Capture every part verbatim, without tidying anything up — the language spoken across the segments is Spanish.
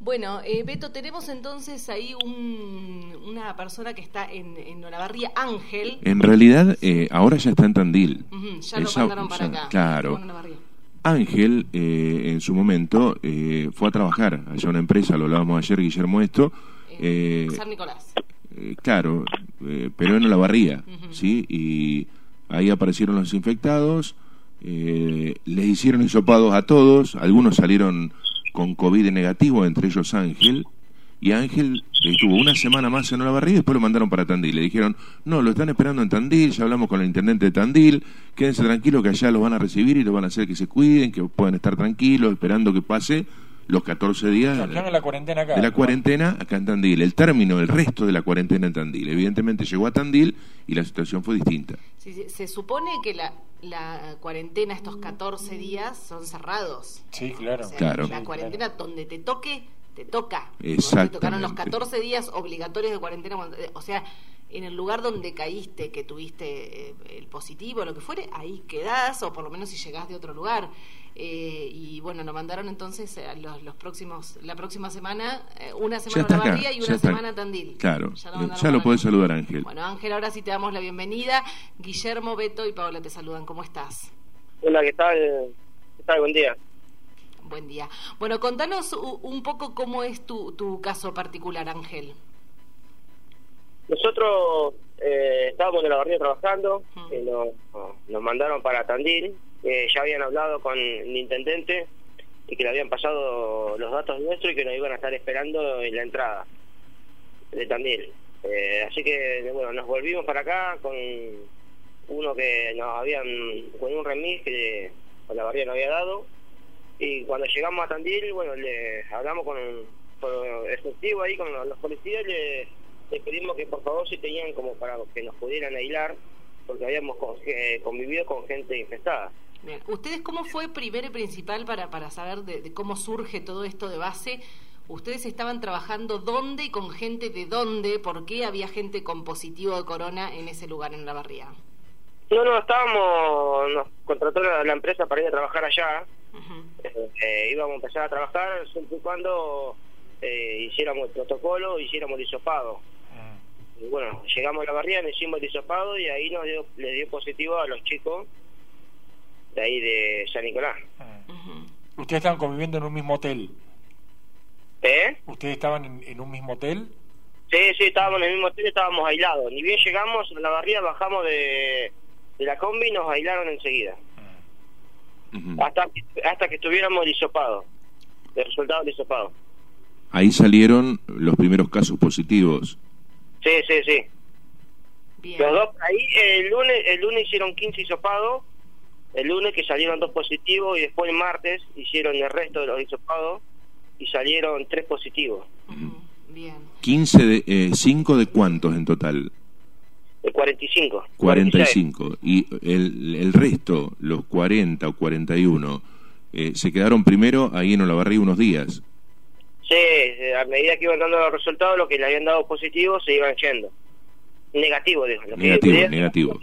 Bueno, eh, Beto, tenemos entonces ahí un, una persona que está en, en Olavarría, Ángel. En realidad, eh, ahora ya está en Tandil. Uh-huh, ya Esa, lo mandaron para ya, acá. Claro. Ángel, eh, en su momento, eh, fue a trabajar allá a una empresa, lo hablábamos ayer, Guillermo, esto. Eh, San Nicolás. Eh, claro, eh, pero en Olavarría, uh-huh. ¿sí? Y ahí aparecieron los infectados, eh, les hicieron hisopados a todos, algunos salieron con COVID negativo, entre ellos Ángel, y Ángel estuvo una semana más en Olavarría y después lo mandaron para Tandil. Le dijeron, no, lo están esperando en Tandil, ya hablamos con el intendente de Tandil, quédense tranquilos que allá los van a recibir y los van a hacer que se cuiden, que puedan estar tranquilos, esperando que pase los catorce días o sea, de, la cuarentena acá, de la ¿no? cuarentena acá en Tandil, el término, el resto de la cuarentena en Tandil. Evidentemente llegó a Tandil y la situación fue distinta. Sí, sí, se supone que la, la cuarentena, estos catorce días, son cerrados. Sí, claro. O sea, claro. La cuarentena, claro. Donde te toque, te toca. Exactamente. Te tocaron los catorce días obligatorios de cuarentena. O sea, en el lugar donde caíste, que tuviste el positivo, lo que fuere, ahí quedás, o por lo menos si llegás de otro lugar. Eh, y bueno, nos mandaron entonces eh, los, los próximos, la próxima semana, eh, una semana a Olavarría y una semana a Tandil. Claro, ya lo, ya lo podés saludar, Ángel. Bueno, Ángel, ahora sí te damos la bienvenida. Guillermo, Beto y Paola te saludan. ¿Cómo estás? Hola, ¿qué tal? ¿Qué tal? Buen día. Buen día. Bueno, contanos un poco cómo es tu, tu caso particular, Ángel. Nosotros eh, estábamos en Olavarría trabajando, uh-huh. y nos, nos mandaron para Tandil. Eh, ya habían hablado con el intendente y que le habían pasado los datos nuestros y que nos iban a estar esperando en la entrada de Tandil. Eh, así que, bueno, nos volvimos para acá con uno que nos habían, con un remis que Olavarría nos había dado, y cuando llegamos a Tandil, bueno, le hablamos con, con efectivo ahí, con los, los policías, le, le pedimos que por favor si tenían como para que nos pudieran aislar, porque habíamos eh, convivido con gente infestada. Bien. ¿Ustedes cómo fue primero y principal para, para saber de, de cómo surge todo esto de base? ¿Ustedes estaban trabajando dónde y con gente de dónde? ¿Por qué había gente con positivo de corona en ese lugar en Olavarría? No, no, estábamos, nos contrató la, la empresa para ir a trabajar allá. Uh-huh. eh, eh, íbamos a empezar a trabajar siempre y cuando eh, hiciéramos el protocolo, hiciéramos el hisopado. Uh-huh. Y bueno, llegamos a Olavarría, le hicimos el hisopado y ahí nos dio, le dio positivo a los chicos de ahí de San Nicolás. Uh-huh. ¿Ustedes estaban conviviendo en un mismo hotel? ¿Eh? ¿Ustedes estaban en, en un mismo hotel? Sí, sí, estábamos en el mismo hotel, estábamos aislados. Ni bien llegamos a Olavarría, bajamos de, de la combi y nos aislaron enseguida. Uh-huh. Hasta, hasta que estuviéramos el hisopado, el resultado del hisopado. Ahí salieron los primeros casos positivos. Sí, sí, sí. Bien. Los dos, ahí el lunes, el lunes hicieron quince hisopados. El lunes que salieron dos positivos y después el martes hicieron el resto de los hisopados y salieron tres positivos. Uh-huh. Bien. quince de, eh, ¿cinco de cuántos en total? De cuarenta y cinco. cuarenta y cinco. Y el, el resto, los cuarenta o cuarenta y uno, eh, se quedaron primero ahí en Olavarría unos días. Sí, a medida que iban dando los resultados, los que le habían dado positivos se iban yendo. Negativo, digo. Negativo, que negativo.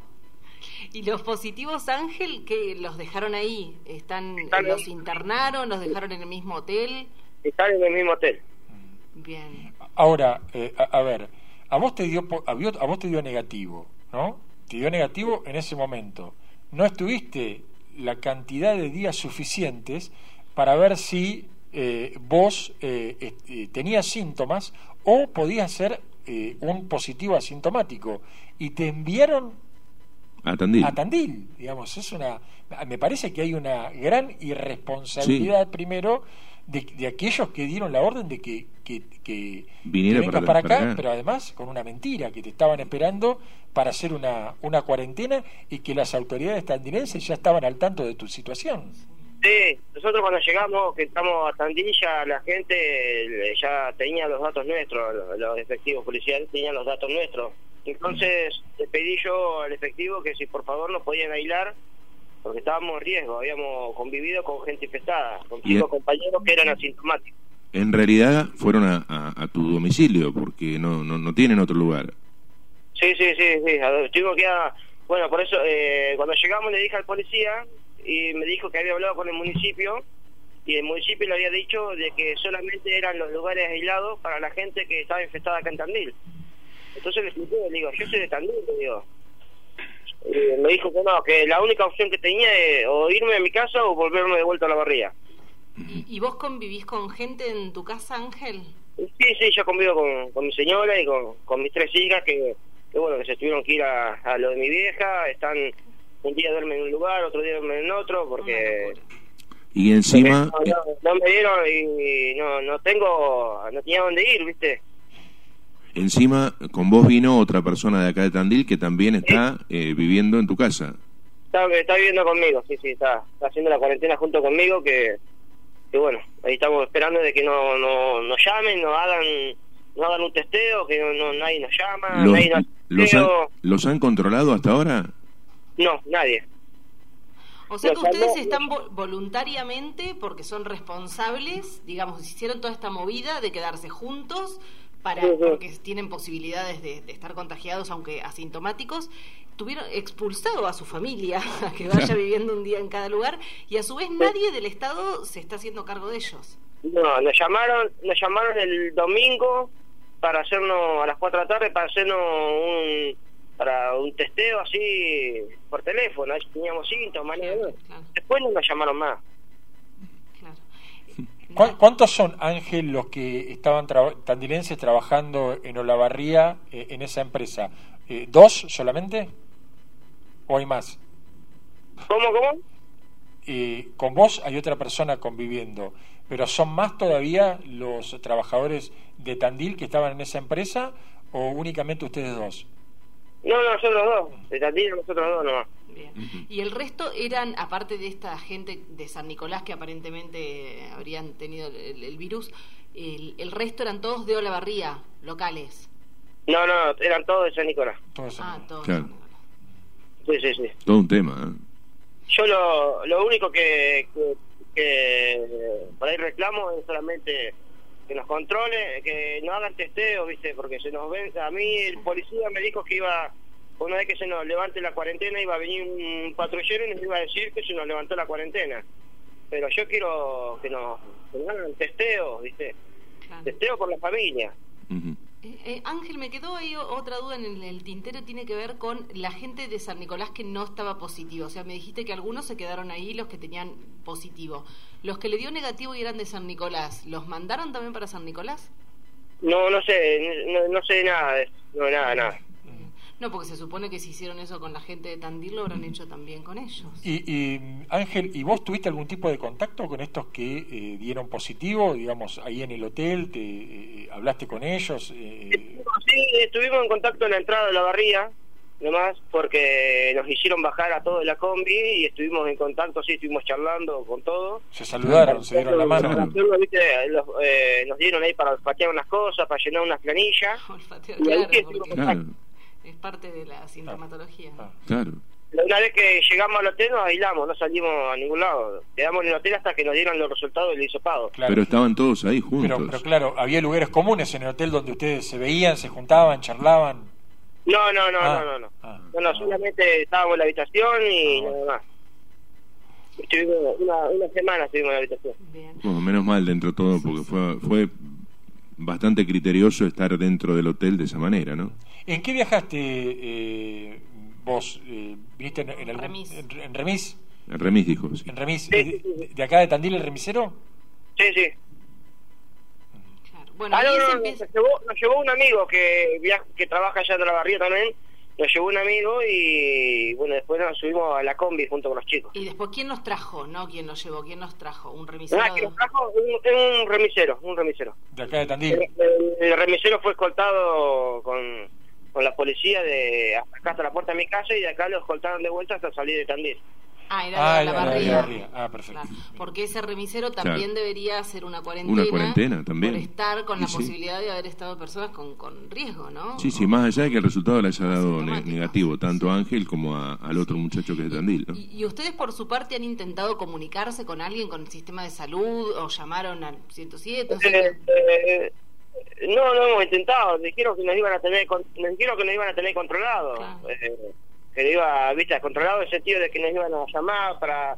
¿Y los positivos, Ángel, que los dejaron ahí? ¿Están, ¿Están los internaron, los dejaron en el mismo hotel? Están en el mismo hotel. Bien. Ahora, eh, a, a ver, a vos te dio a vos te dio negativo, ¿no? Te dio negativo en ese momento. No estuviste la cantidad de días suficientes para ver si eh, vos eh, eh, tenías síntomas o podías ser eh, un positivo asintomático y te enviaron a Tandil. A Tandil, digamos, es una, me parece que hay una gran irresponsabilidad, sí, primero de, de aquellos que dieron la orden de que que, que, Viniera que vengas para, para, acá, para acá, pero además con una mentira, que te estaban esperando para hacer una una cuarentena y que las autoridades tandinenses ya estaban al tanto de tu situación. Sí, nosotros cuando llegamos, que estamos a Tandil, ya la gente ya tenía los datos nuestros, los, los efectivos policiales tenían los datos nuestros. Entonces le pedí yo al efectivo que si por favor nos podían aislar, porque estábamos en riesgo, habíamos convivido con gente infestada, con cinco compañeros que eran asintomáticos. En realidad fueron a, a, a tu domicilio, porque no, no no tienen otro lugar. Sí, sí, sí, sí. Tuvimos que a, bueno, por eso eh, cuando llegamos le dije al policía y me dijo que había hablado con el municipio y el municipio le había dicho de que solamente eran los lugares aislados para la gente que estaba infestada acá en Tandil. Entonces le expliqué, le digo, yo soy de Tandil, le digo. Y me dijo que no, que la única opción que tenía es o irme a mi casa o volverme de vuelta a la barría. ¿Y, y vos convivís con gente en tu casa, Ángel? Sí, sí, yo convivo con, con mi señora y con, con mis tres hijas que, que bueno, que se tuvieron que ir a, a lo de mi vieja, están, un día duermen en un lugar, otro día duermen en otro, porque... Y encima... porque no, no, no me dieron y no, no tengo, no tenía dónde ir, ¿viste? Encima, con vos vino otra persona de acá de Tandil que también está eh, viviendo en tu casa. Está, está viviendo conmigo, sí, sí, está, está haciendo la cuarentena junto conmigo, que... que bueno, ahí estamos esperando de que no, no nos llamen, no hagan no hagan un testeo, que no, no nadie nos llama, ¿Los, nadie nos los, han, ¿Los han controlado hasta ahora? No, nadie. O sea que Los ustedes salvó, están vo voluntariamente, porque son responsables, digamos, hicieron toda esta movida de quedarse juntos, para sí, sí. porque tienen posibilidades de, de estar contagiados, aunque asintomáticos, tuvieron expulsado a su familia a que vaya Claro. viviendo un día en cada lugar, y a su vez nadie del Estado se está haciendo cargo de ellos. No, nos llamaron, nos llamaron el domingo para hacernos, a las cuatro de la tarde, para hacernos un para un testeo así por teléfono, ahí teníamos síntomas, Claro, ¿no? claro. Después no nos llamaron más. Claro. ¿Cu ¿Cuántos son, Ángel, los que estaban tra tandilenses trabajando en Olavarría, eh, en esa empresa? Eh, ¿Dos solamente? ¿O hay más? ¿Cómo, cómo? Eh, con vos hay otra persona conviviendo, pero ¿son más todavía los trabajadores de Tandil que estaban en esa empresa o únicamente ustedes dos? No, no, nosotros dos, de Tandil nosotros dos nomás. Bien. Y el resto eran, aparte de esta gente de San Nicolás que aparentemente habrían tenido el, el virus, el, el resto eran todos de Olavarría, locales. No, no, eran todos de San Nicolás. Todo eso. Ah, todos. Claro. Sí, sí, sí. Todo un tema, ¿eh? Yo lo, lo único que, que, que por ahí reclamo es solamente que nos controle, que no hagan testeo, ¿viste? Porque se nos ven, a mí el policía me dijo que iba, una vez que se nos levante la cuarentena, iba a venir un patrullero y nos iba a decir que se nos levantó la cuarentena. Pero yo quiero que nos, que nos hagan testeo, ¿viste? Claro. Testeo por la familia. Uh-huh. Eh, eh, Ángel, me quedó ahí otra duda en el, el tintero, tiene que ver con la gente de San Nicolás que no estaba positivo. O sea, me dijiste que algunos se quedaron ahí, los que tenían positivo. Los que le dio negativo y eran de San Nicolás, ¿los mandaron también para San Nicolás? No, no sé, no, no sé nada de eso, no, nada, nada. No, porque se supone que si hicieron eso con la gente de Tandil, lo habrán hecho también con ellos. Y, y Ángel, ¿y vos tuviste algún tipo de contacto con estos que eh, dieron positivo, digamos, ahí en el hotel? ¿Te eh, hablaste con ellos? Eh... Sí, estuvimos en contacto en la entrada de la barría, nomás, porque nos hicieron bajar a todos de la combi y estuvimos en contacto, sí, estuvimos charlando con todo. Se saludaron, se dieron la mano. Claro. ¿Viste? Los, eh, nos dieron ahí para olfatear unas cosas, para llenar unas planillas. Olfateo, Y ahí claro, sí porque estuvimos Claro, es parte de la sintomatología. Ah. claro. Una vez que llegamos al hotel nos aislamos, no salimos a ningún lado. Quedamos en el hotel hasta que nos dieron los resultados del hisopado. Claro. Pero estaban todos ahí juntos. Pero, pero claro, había lugares comunes en el hotel donde ustedes se veían, se juntaban, charlaban. No, no, no, Ah, no, no, no. ah. No, no, solamente estábamos en la habitación y Ah, bueno. nada más. Estuvimos una, una semana estuvimos en la habitación. Bien. Bueno, menos mal dentro de todo, porque fue, fue bastante criterioso estar dentro del hotel de esa manera, ¿no? ¿En qué viajaste eh, vos? Eh, ¿Viniste en, en algún, Remis. En, en remis? El remis dijo, sí. ¿En remis? Sí, ¿De, sí, sí. de acá de Tandil el remisero? Sí, sí. Claro. Bueno, Ah, ahí no, se no, empieza... nos, llevó, nos llevó un amigo que viaja, que trabaja allá en la barría también. Nos llevó un amigo y bueno, después nos subimos a la combi junto con los chicos. Y después, ¿quién nos trajo? No, ¿quién nos llevó? ¿Quién nos trajo? ¿Un remisero? Ah, que nos trajo un, un remisero, un remisero. De acá de Tandil. El, el- el remisero fue escoltado con, con la policía de acá hasta la puerta de mi casa y de acá lo escoltaron de vuelta hasta salir de Tandil. Ah, era Ah, de la era de barría. la barría. Ah, perfecto. Claro, porque ese remisero también Claro. debería hacer una cuarentena. Una cuarentena también. Por estar con Y la sí. posibilidad de haber estado personas con, con riesgo, ¿no? Sí, sí, más allá de que el resultado le haya dado ne- Asintomático. negativo, tanto a Ángel como a- al otro muchacho que es de Tandil, ¿no? ¿Y, y ustedes por su parte han intentado comunicarse con alguien, con el sistema de salud, o llamaron al ciento siete? No sé Eh, qué. eh, no, no hemos intentado. Dijeron que nos iban a tener, con- nos dijeron que nos iban a tener controlado. Claro. Eh, que lo iba, viste, controlado en el sentido de que nos iban a llamar para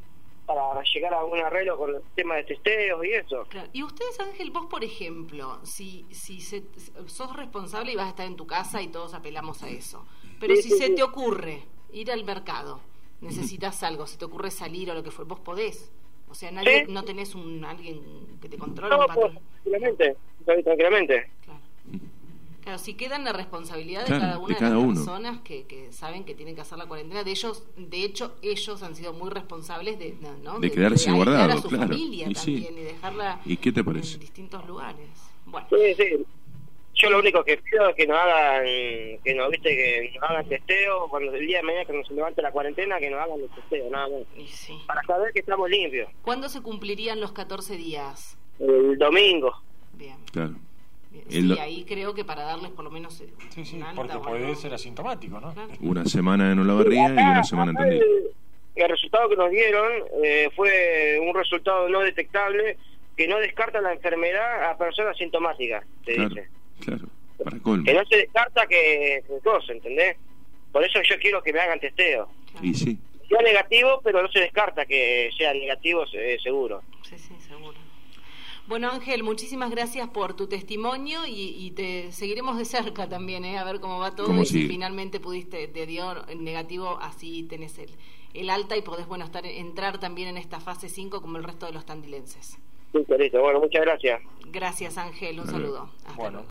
para llegar a un arreglo con el tema de testeos y eso. Claro. Y ustedes, Ángel, vos, por ejemplo, si si se, sos responsable y vas a estar en tu casa y todos apelamos a eso, pero Sí, si sí, se sí. te ocurre ir al mercado, necesitas algo, se te ocurre salir o lo que fue, vos podés. O sea, nadie, Sí. no tenés un alguien que te controle, No, un pues, patrón. tranquilamente, tranquilamente. Claro. Claro, si queda en la responsabilidad de Claro, cada de una de, cada las uno. personas que, que saben que tienen que hacer la cuarentena, de ellos, de hecho, ellos han sido muy responsables de, ¿no? De quedarse aislar guardados, a su claro. familia Y sí. también y dejarla ¿Y qué te parece? en distintos lugares. Bueno, Sí, sí. Yo lo único que pido es que nos hagan, que nos, viste, que nos hagan testeo cuando el día de mañana que nos levante la cuarentena, que nos hagan el testeo, nada más. y sí. Para saber que estamos limpios. ¿Cuándo se cumplirían los catorce días? El domingo. Bien. Claro. Bien. El Sí, do- ahí creo que para darles por lo menos eh, Sí, sí, un alta porque o puede algo. ser asintomático, ¿no? Claro. Una semana en Olavarría y una semana en Acá Tandil. el, el resultado que nos dieron eh, fue un resultado no detectable que no descarta la enfermedad a personas sintomáticas, se Claro, dice. claro. Para colmo. Que no se descarta que, que cosa, ¿entendés? Por eso yo quiero que me hagan testeo. Y sí. Sea negativo, pero no se descarta que sea negativo, eh, seguro. Sí, sí, seguro. Bueno, Ángel, muchísimas gracias por tu testimonio y, y te seguiremos de cerca también, ¿eh? A ver cómo va todo ¿Cómo y si sigue? finalmente pudiste, te dio negativo, así tenés el, el alta y podés, bueno, estar entrar también en esta fase cinco como el resto de los tandilenses. Listo, listo. Bueno, muchas gracias. Gracias, Ángel, un Hasta luego. saludo. Hasta Bueno. luego.